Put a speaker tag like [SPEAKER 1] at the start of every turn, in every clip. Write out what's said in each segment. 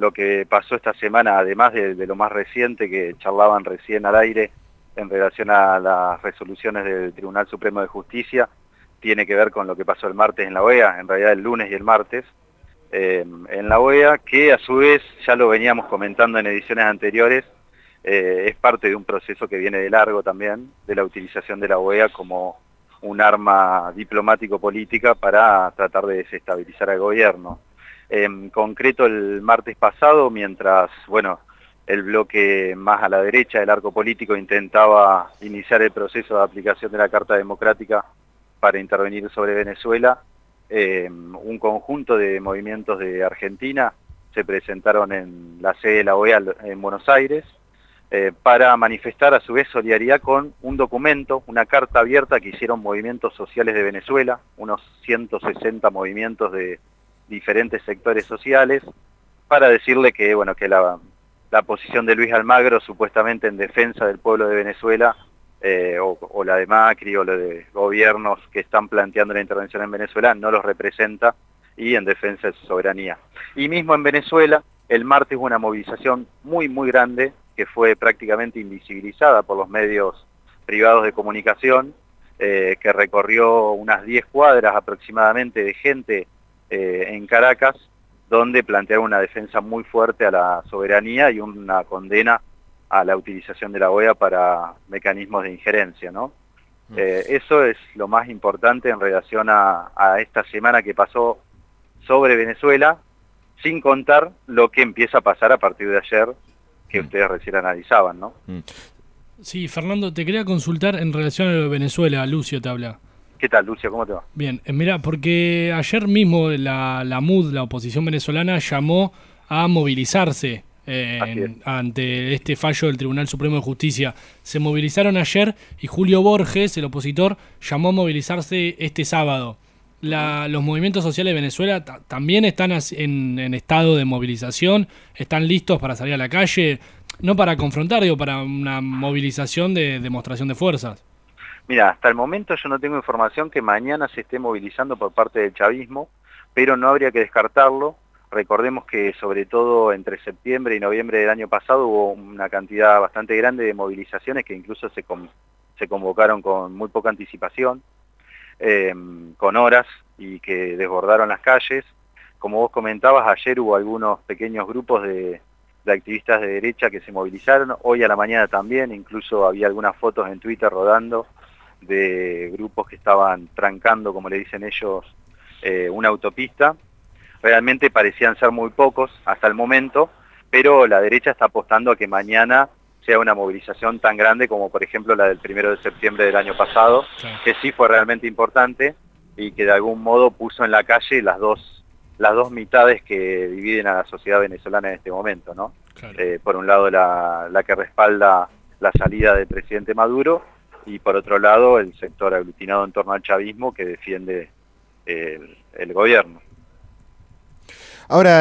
[SPEAKER 1] lo que pasó esta semana, además de lo más reciente que charlaban recién al aire en relación a las resoluciones del Tribunal Supremo de Justicia, tiene que ver con lo que pasó el martes en la OEA, en realidad el lunes y el martes, en la OEA, que a su vez, ya lo veníamos comentando en ediciones anteriores, es parte de un proceso que viene de largo también, de la utilización de la OEA como un arma diplomático-política para tratar de desestabilizar al gobierno. En concreto, el martes pasado, mientras, bueno, el bloque más a la derecha del arco político intentaba iniciar el proceso de aplicación de la Carta Democrática para intervenir sobre Venezuela, un conjunto de movimientos de Argentina se presentaron en la sede de la OEA en Buenos Aires para manifestar a su vez solidaridad con un documento, una carta abierta que hicieron movimientos sociales de Venezuela, unos 160 movimientos de diferentes sectores sociales, para decirle que, bueno, que la posición de Luis Almagro supuestamente en defensa del pueblo de Venezuela, o la de Macri o la de gobiernos que están planteando la intervención en Venezuela, no los representa y en defensa de su soberanía. Y mismo en Venezuela, el martes hubo una movilización muy grande que fue prácticamente invisibilizada por los medios privados de comunicación, que recorrió unas 10 cuadras aproximadamente de gente en Caracas, donde plantearon una defensa muy fuerte a la soberanía y una condena a la utilización de la OEA para mecanismos de injerencia, ¿no? Eso es lo más importante en relación a esta semana que pasó sobre Venezuela, sin contar lo que empieza a pasar a partir de ayer, que ustedes recién analizaban, ¿no?
[SPEAKER 2] Sí, Fernando, te quería consultar en relación a lo de Venezuela. Lucio te habla.
[SPEAKER 1] ¿Qué tal, Lucio? ¿Cómo te va?
[SPEAKER 2] Bien, mira, porque ayer mismo la MUD, la oposición venezolana, llamó a movilizarse
[SPEAKER 1] Así es.
[SPEAKER 2] ante este fallo del Tribunal Supremo de Justicia. Se movilizaron ayer y Julio Borges, el opositor, llamó a movilizarse este sábado. Los movimientos sociales de Venezuela también están en estado de movilización, están listos para salir a la calle, no para confrontar, digo, para una movilización de demostración de fuerzas.
[SPEAKER 1] Mira, hasta el momento yo no tengo información que mañana se esté movilizando por parte del chavismo, pero no habría que descartarlo. Recordemos que sobre todo entre septiembre y noviembre del año pasado hubo una cantidad bastante grande de movilizaciones que incluso se convocaron con muy poca anticipación, con horas, y que desbordaron las calles. Como vos comentabas, ayer hubo algunos pequeños grupos de activistas de derecha que se movilizaron, hoy a la mañana también, incluso había algunas fotos en Twitter rodando de grupos que estaban trancando, como le dicen ellos, una autopista. Realmente parecían ser muy pocos hasta el momento, pero la derecha está apostando a que mañana sea una movilización tan grande como por ejemplo la del 1 de septiembre del año pasado,
[SPEAKER 2] Claro.
[SPEAKER 1] que sí fue realmente importante y que de algún modo puso en la calle las dos mitades que dividen a la sociedad venezolana en este momento, ¿no?
[SPEAKER 2] Claro.
[SPEAKER 1] Por un lado la que respalda la salida del presidente Maduro, y por otro lado el sector aglutinado en torno al chavismo que defiende el gobierno.
[SPEAKER 3] Ahora,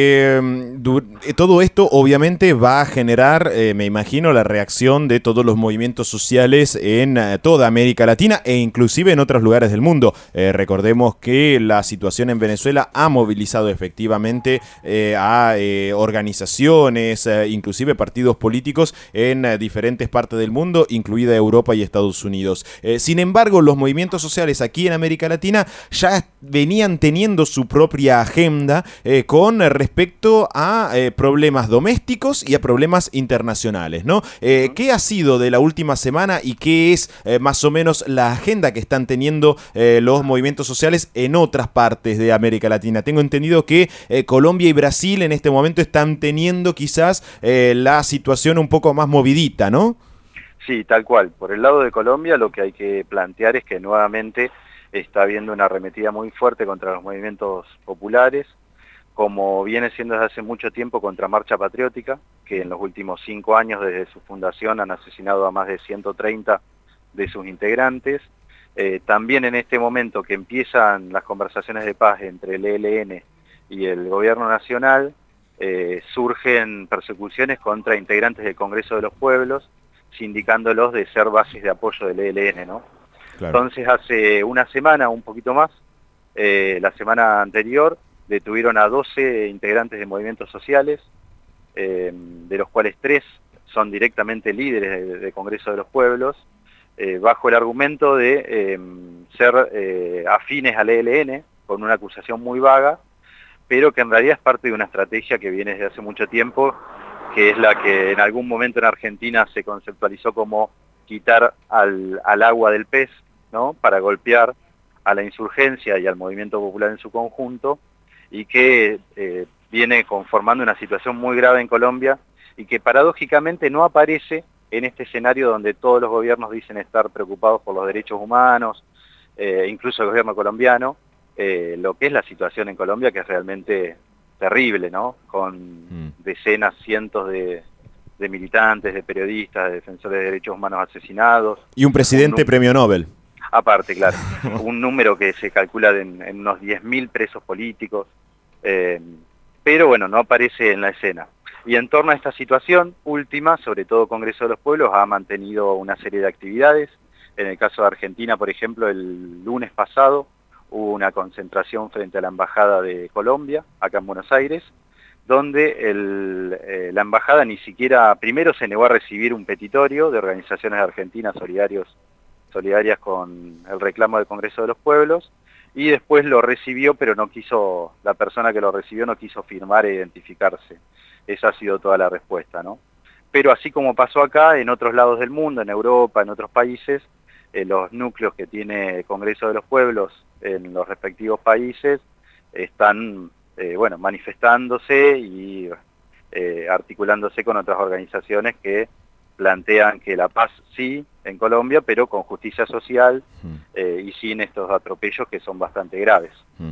[SPEAKER 3] todo esto obviamente va a generar, me imagino, la reacción de todos los movimientos sociales en toda América Latina e inclusive en otros lugares del mundo. Recordemos que la situación en Venezuela ha movilizado efectivamente a organizaciones, inclusive partidos políticos en diferentes partes del mundo, incluida Europa y Estados Unidos. Sin embargo, los movimientos sociales aquí en América Latina ya venían teniendo su propia agenda con respecto a problemas domésticos y a problemas internacionales, ¿no? ¿Qué ha sido de la última semana y qué es más o menos la agenda que están teniendo los movimientos sociales en otras partes de América Latina? Tengo entendido que Colombia y Brasil en este momento están teniendo quizás la situación un poco más movidita, ¿no?
[SPEAKER 1] Sí, tal cual. Por el lado de Colombia lo que hay que plantear es que nuevamente está habiendo una arremetida muy fuerte contra los movimientos populares, como viene siendo desde hace mucho tiempo contra Marcha Patriótica, que en los últimos 5 años desde su fundación han asesinado a más de 130 de sus integrantes. También en este momento que empiezan las conversaciones de paz entre el ELN y el gobierno nacional, surgen persecuciones contra integrantes del Congreso de los Pueblos, sindicándolos de ser bases de apoyo del ELN, ¿no?
[SPEAKER 3] Claro.
[SPEAKER 1] Entonces hace una semana, un poquito más, la semana anterior, detuvieron a 12 integrantes de movimientos sociales, de los cuales 3 son directamente líderes de Congreso de los Pueblos, bajo el argumento de ser afines al ELN, con una acusación muy vaga, pero que en realidad es parte de una estrategia que viene desde hace mucho tiempo, que es la que en algún momento en Argentina se conceptualizó como quitar al agua del pez, ¿no?, para golpear a la insurgencia y al movimiento popular en su conjunto, y que viene conformando una situación muy grave en Colombia y que paradójicamente no aparece en este escenario donde todos los gobiernos dicen estar preocupados por los derechos humanos, incluso el gobierno colombiano, lo que es la situación en Colombia, que es realmente terrible, ¿no? Con decenas, cientos de militantes, de periodistas, de defensores de derechos humanos asesinados.
[SPEAKER 3] Y un presidente premio Nobel.
[SPEAKER 1] Aparte, claro, un número que se calcula en unos 10.000 presos políticos, pero bueno, no aparece en la escena. Y en torno a esta situación última, sobre todo Congreso de los Pueblos ha mantenido una serie de actividades. En el caso de Argentina, por ejemplo, el lunes pasado hubo una concentración frente a la Embajada de Colombia, acá en Buenos Aires, donde la Embajada ni siquiera, primero se negó a recibir un petitorio de organizaciones argentinas solidarias con el reclamo del Congreso de los Pueblos, y después lo recibió, pero no quiso, la persona que lo recibió no quiso firmar e identificarse. Esa ha sido toda la respuesta, ¿no? Pero así como pasó acá, en otros lados del mundo, en Europa, en otros países, los núcleos que tiene el Congreso de los Pueblos en los respectivos países están, bueno, manifestándose y articulándose con otras organizaciones que plantean que la paz sí en Colombia, pero con justicia social y sin estos atropellos que son bastante graves.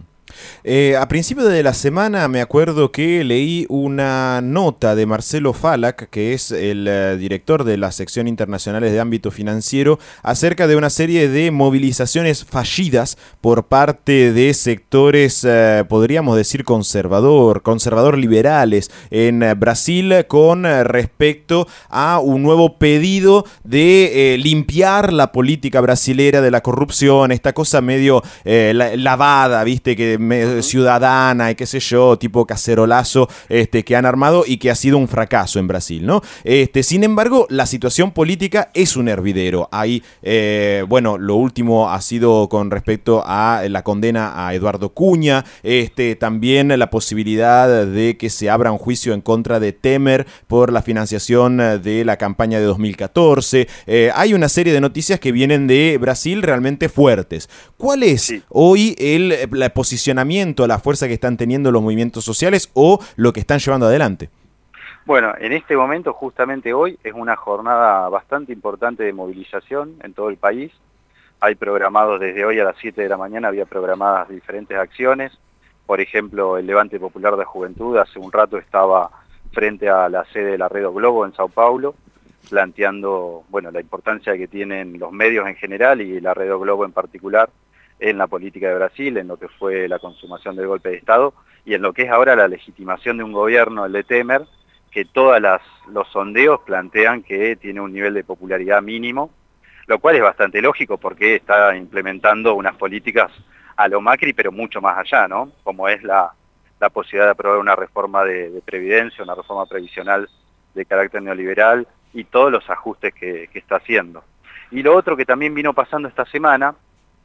[SPEAKER 3] A principio de la semana me acuerdo que leí una nota de Marcelo Falac, que es el director de la sección internacionales de ámbito financiero, acerca de una serie de movilizaciones fallidas por parte de sectores, podríamos decir, conservador liberales en Brasil, con respecto a un nuevo pedido de limpiar la política brasilera de la corrupción, esta cosa medio lavada, viste, que ciudadana y qué sé yo, tipo cacerolazo que han armado y que ha sido un fracaso en Brasil, ¿no? Sin embargo, la situación política es un hervidero. Hay, bueno, lo último ha sido con respecto a la condena a Eduardo Cunha, también la posibilidad de que se abra un juicio en contra de Temer por la financiación de la campaña de 2014. Hay una serie de noticias que vienen de Brasil realmente fuertes. ¿Cuál es hoy el posicionamiento, la fuerza que están teniendo los movimientos sociales o lo que están llevando adelante?
[SPEAKER 1] Bueno, en este momento, justamente hoy, es una jornada bastante importante de movilización en todo el país. Hay programados desde hoy a las 7 de la mañana, había programadas diferentes acciones. Por ejemplo, el Levante Popular de Juventud hace un rato estaba frente a la sede de la Rede Globo en Sao Paulo, planteando, bueno, la importancia que tienen los medios en general y la Rede Globo en particular en la política de Brasil, en lo que fue la consumación del golpe de Estado y en lo que es ahora la legitimación de un gobierno, el de Temer, que todos los sondeos plantean que tiene un nivel de popularidad mínimo, lo cual es bastante lógico porque está implementando unas políticas a lo Macri, pero mucho más allá, ¿no? Como es la posibilidad de aprobar una reforma de previdencia, una reforma previsional de carácter neoliberal y todos los ajustes que está haciendo. Y lo otro que también vino pasando esta semana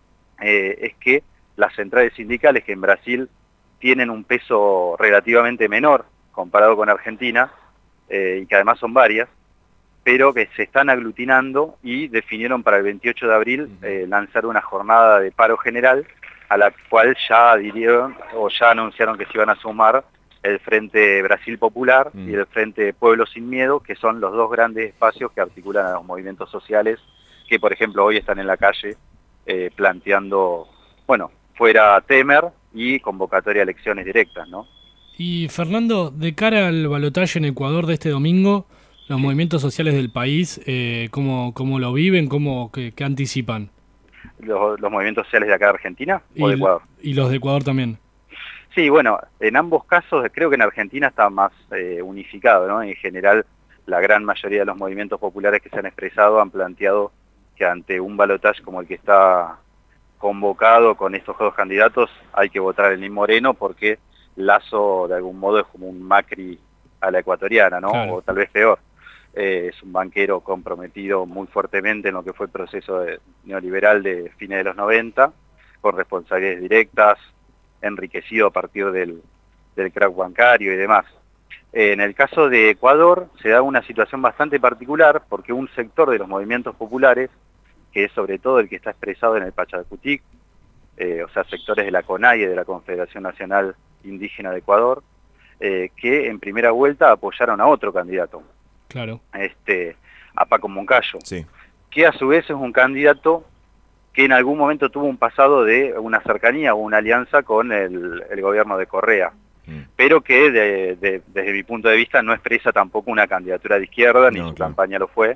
[SPEAKER 1] es que las centrales sindicales, que en Brasil tienen un peso relativamente menor comparado con Argentina, y que además son varias, pero que se están aglutinando y definieron para el 28 de abril lanzar una jornada de paro general, a la cual ya adhirieron o ya anunciaron que se iban a sumar el Frente Brasil Popular y el Frente Pueblo Sin Miedo, que son los dos grandes espacios que articulan a los movimientos sociales, que por ejemplo hoy están en la calle planteando, bueno, fuera Temer y convocatoria a elecciones directas, ¿no?
[SPEAKER 2] Y Fernando, de cara al balotaje en Ecuador de este domingo, los movimientos sociales del país, ¿cómo lo viven? ¿Qué anticipan?
[SPEAKER 1] ¿Los movimientos sociales de acá de Argentina o de Ecuador?
[SPEAKER 2] Y los de Ecuador también.
[SPEAKER 1] Sí, bueno, en ambos casos creo que en Argentina está más unificado, ¿no? En general, la gran mayoría de los movimientos populares que se han expresado han planteado que ante un balotaje como el que está convocado con estos dos candidatos hay que votar a Lenín Moreno porque Lasso de algún modo es como un Macri a la ecuatoriana, ¿no?
[SPEAKER 2] Claro.
[SPEAKER 1] O tal vez peor. Es un banquero comprometido muy fuertemente en lo que fue el proceso neoliberal de fines de los 90, con responsabilidades directas, enriquecido a partir del crack bancario y demás. En el caso de Ecuador se da una situación bastante particular porque un sector de los movimientos populares, que es sobre todo el que está expresado en el Pachacutic, o sea, sectores de la CONAIE, de la Confederación Nacional Indígena de Ecuador, que en primera vuelta apoyaron a otro candidato,
[SPEAKER 2] Claro.
[SPEAKER 1] a Paco Moncayo,
[SPEAKER 3] Sí.
[SPEAKER 1] que a su vez es un candidato que en algún momento tuvo un pasado de una cercanía o una alianza con el gobierno de Correa, pero que desde mi punto de vista no expresa tampoco una candidatura de izquierda, ni
[SPEAKER 3] No,
[SPEAKER 1] su
[SPEAKER 3] claro.
[SPEAKER 1] campaña lo fue,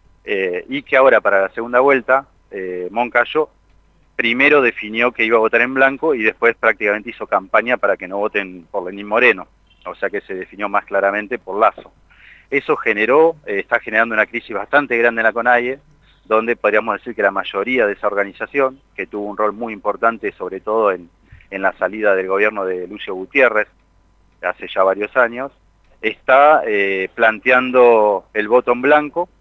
[SPEAKER 1] y que ahora para la segunda vuelta, Moncayo primero definió que iba a votar en blanco y después prácticamente hizo campaña para que no voten por Lenín Moreno, o sea que se definió más claramente por Lasso. Eso está generando una crisis bastante grande en la CONAIE, donde podríamos decir que la mayoría de esa organización, que tuvo un rol muy importante sobre todo en la salida del gobierno de Lucio Gutiérrez, hace ya varios años, está planteando el voto en blanco,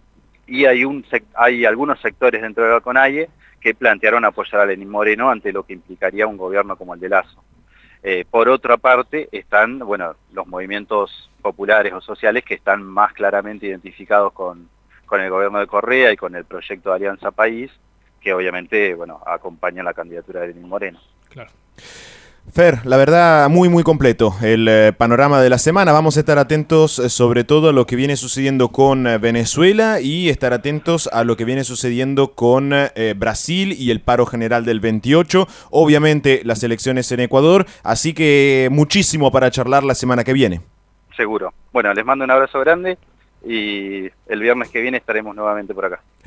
[SPEAKER 1] y hay algunos sectores dentro de la CONAIE que plantearon apoyar a Lenín Moreno ante lo que implicaría un gobierno como el de Lasso. Por otra parte están, bueno, los movimientos populares o sociales que están más claramente identificados con el gobierno de Correa y con el proyecto de Alianza País, que obviamente, bueno, acompañan la candidatura de Lenín Moreno.
[SPEAKER 2] Claro.
[SPEAKER 3] Fer, la verdad, muy muy completo el panorama de la semana. Vamos a estar atentos sobre todo a lo que viene sucediendo con Venezuela y estar atentos a lo que viene sucediendo con Brasil y el paro general del 28. Obviamente las elecciones en Ecuador, así que muchísimo para charlar la semana que viene.
[SPEAKER 1] Seguro. Bueno, les mando un abrazo grande y el viernes que viene estaremos nuevamente por acá.